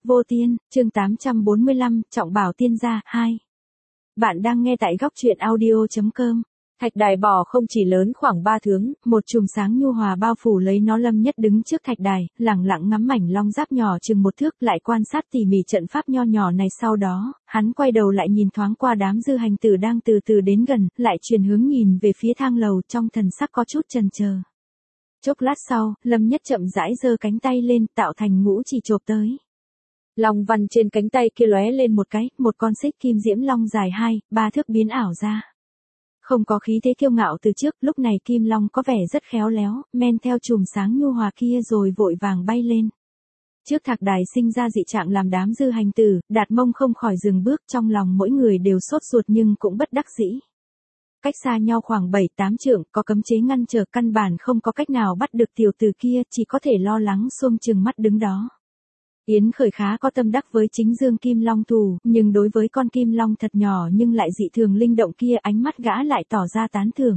Vô Tiên, chương 845, Trọng Bảo Tiên gia 2. Bạn đang nghe tại góc truyện audio.com. Thạch đài bò không chỉ lớn khoảng 3 thước, một chùm sáng nhu hòa bao phủ lấy nó. Lâm Nhất đứng trước thạch đài, lẳng lặng ngắm mảnh long giáp nhỏ chừng 1 thước, lại quan sát tỉ mỉ trận pháp nho nhỏ này. Sau đó, hắn quay đầu lại nhìn thoáng qua đám dư hành tử đang từ từ đến gần, lại chuyển hướng nhìn về phía thang lầu, trong thần sắc có chút chần chờ. Chốc lát sau, Lâm Nhất chậm rãi giơ cánh tay lên, tạo thành ngũ chỉ chộp tới. Long văn trên cánh tay kia lóe lên một cái, một con xích kim diễm long dài 2-3 thước biến ảo ra. Không có khí thế kiêu ngạo từ trước, lúc này kim long có vẻ rất khéo léo, men theo chùm sáng nhu hòa kia rồi vội vàng bay lên. Trước thạch đài sinh ra dị trạng làm đám dư hành tử, Đạt Mông không khỏi dừng bước, trong lòng mỗi người đều sốt ruột nhưng cũng bất đắc dĩ. Cách xa nhau khoảng 7-8 trượng, có cấm chế ngăn trở, căn bản không có cách nào bắt được tiểu tử kia, chỉ có thể lo lắng xuông chừng mắt đứng đó. Yến Khởi khá có tâm đắc với chính dương kim long thù, nhưng đối với con kim long thật nhỏ nhưng lại dị thường linh động kia, ánh mắt gã lại tỏ ra tán thưởng.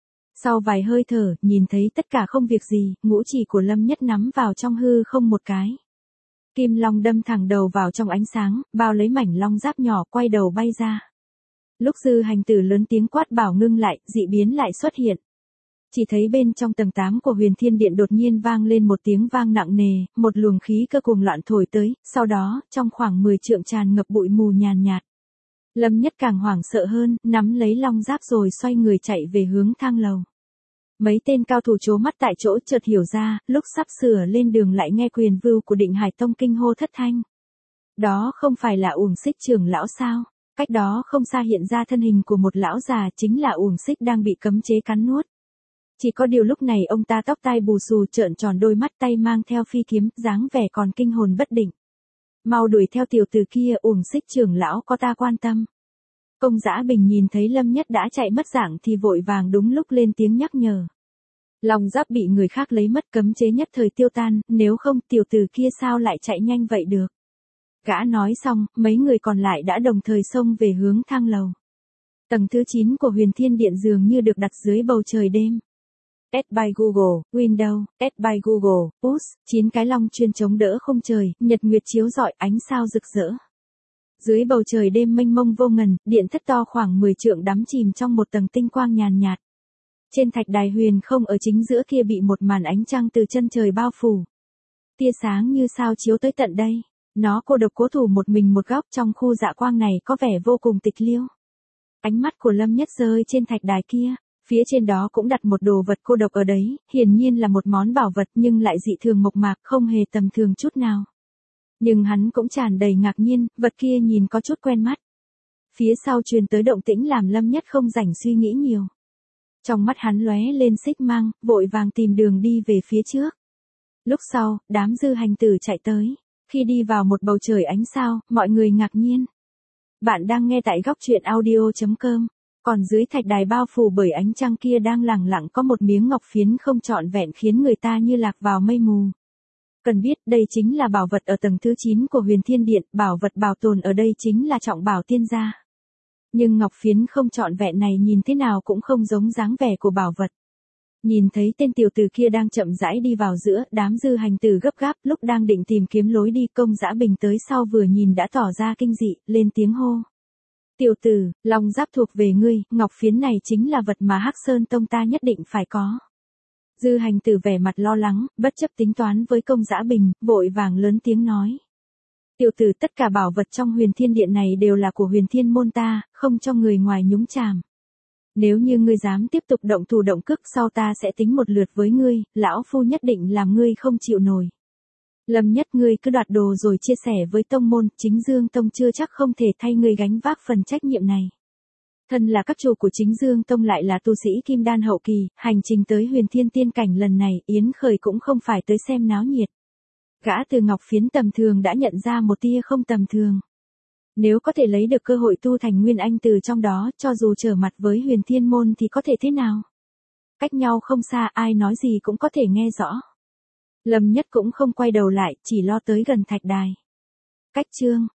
Sau vài hơi thở, nhìn thấy tất cả không việc gì, ngũ chỉ của Lâm Nhất nắm vào trong hư không một cái. Kim long đâm thẳng đầu vào trong ánh sáng, bao lấy mảnh long giáp nhỏ, quay đầu bay ra. Lúc dư hành tử lớn tiếng quát bảo ngưng lại, dị biến lại xuất hiện. Chỉ thấy bên trong tầng 8 của Huyền Thiên Điện đột nhiên vang lên một tiếng vang nặng nề, một luồng khí cơ cuồng loạn thổi tới, sau đó, trong khoảng 10 trượng tràn ngập bụi mù nhàn nhạt. Lâm Nhất càng hoảng sợ hơn, nắm lấy long giáp rồi xoay người chạy về hướng thang lầu. Mấy tên cao thủ trố mắt tại chỗ, chợt hiểu ra, lúc sắp sửa lên đường lại nghe Quyền Vưu của Định Hải Tông kinh hô thất thanh. Đó không phải là Uổng Xích trưởng lão sao? Cách đó không xa hiện ra thân hình của một lão già, chính là Uổng Xích đang bị cấm chế cắn nuốt. Chỉ có điều lúc này ông ta tóc tai bù xù, trợn tròn đôi mắt, tay mang theo phi kiếm, dáng vẻ còn kinh hồn bất định. Mau đuổi theo tiểu tử kia, Uổng Xích trưởng lão có ta quan tâm. Công Dã Bình nhìn thấy Lâm Nhất đã chạy mất dạng thì vội vàng đúng lúc lên tiếng nhắc nhở. Long giáp bị người khác lấy mất, cấm chế nhất thời tiêu tan, nếu không tiểu tử kia sao lại chạy nhanh vậy được. Gã nói xong, mấy người còn lại đã đồng thời xông về hướng thang lầu. Tầng thứ 9 của Huyền Thiên Điện dường như được đặt dưới bầu trời đêm. Add by Google, Windows, Add by Google, Push, 9 cái long chuyên chống đỡ không trời, nhật nguyệt chiếu rọi, ánh sao rực rỡ. Dưới bầu trời đêm mênh mông vô ngần, điện thất to khoảng 10 trượng đắm chìm trong một tầng tinh quang nhàn nhạt. Trên thạch đài huyền không ở chính giữa kia bị một màn ánh trăng từ chân trời bao phủ. Tia sáng như sao chiếu tới tận đây. Nó cô độc cố thủ một mình một góc trong khu dạ quang này, có vẻ vô cùng tịch liêu. Ánh mắt của Lâm Nhất rơi trên thạch đài kia. Phía trên đó cũng đặt một đồ vật cô độc ở đấy, hiển nhiên là một món bảo vật nhưng lại dị thường mộc mạc, không hề tầm thường chút nào. Nhưng hắn cũng tràn đầy ngạc nhiên, vật kia nhìn có chút quen mắt. Phía sau truyền tới động tĩnh làm Lâm Nhất không rảnh suy nghĩ nhiều. Trong mắt hắn lóe lên xích mang, vội vàng tìm đường đi về phía trước. Lúc sau, đám dư hành tử chạy tới. Khi đi vào một bầu trời ánh sao, mọi người ngạc nhiên. Bạn đang nghe tại góc truyện audio.com. Còn dưới thạch đài bao phủ bởi ánh trăng kia đang lẳng lặng có một miếng ngọc phiến không trọn vẹn khiến người ta như lạc vào mây mù. Cần biết đây chính là bảo vật ở tầng thứ 9 của Huyền Thiên Điện, bảo vật bảo tồn ở đây chính là Trọng Bảo Tiên gia. Nhưng ngọc phiến không trọn vẹn này nhìn thế nào cũng không giống dáng vẻ của bảo vật. Nhìn thấy tên tiểu tử kia đang chậm rãi đi vào giữa, đám dư hành tử gấp gáp, lúc đang định tìm kiếm lối đi, Công Dã Bình tới sau vừa nhìn đã tỏ ra kinh dị, lên tiếng hô. Tiểu tử, long giáp thuộc về ngươi, ngọc phiến này chính là vật mà Hắc Sơn Tông ta nhất định phải có. Dư hành tử vẻ mặt lo lắng, bất chấp tính toán với Công Dã Bình, vội vàng lớn tiếng nói. Tiểu tử, tất cả bảo vật trong Huyền Thiên Điện này đều là của Huyền Thiên môn ta, không cho người ngoài nhúng chàm. Nếu như ngươi dám tiếp tục động thủ động cước, sau ta sẽ tính một lượt với ngươi, lão phu nhất định làm ngươi không chịu nổi. Lâm Nhất, ngươi cứ đoạt đồ rồi chia sẻ với tông môn, Chính Dương Tông chưa chắc không thể thay ngươi gánh vác phần trách nhiệm này. Thân là các chủ của Chính Dương Tông lại là tu sĩ kim đan hậu kỳ, hành trình tới Huyền Thiên Tiên cảnh lần này, Yến Khởi cũng không phải tới xem náo nhiệt. Gã từ ngọc phiến tầm thường đã nhận ra một tia không tầm thường. Nếu có thể lấy được cơ hội tu thành Nguyên Anh từ trong đó, cho dù trở mặt với Huyền Thiên môn thì có thể thế nào? Cách nhau không xa, ai nói gì cũng có thể nghe rõ. Lâm Nhất cũng không quay đầu lại, chỉ lo tới gần thạch đài. Cách chương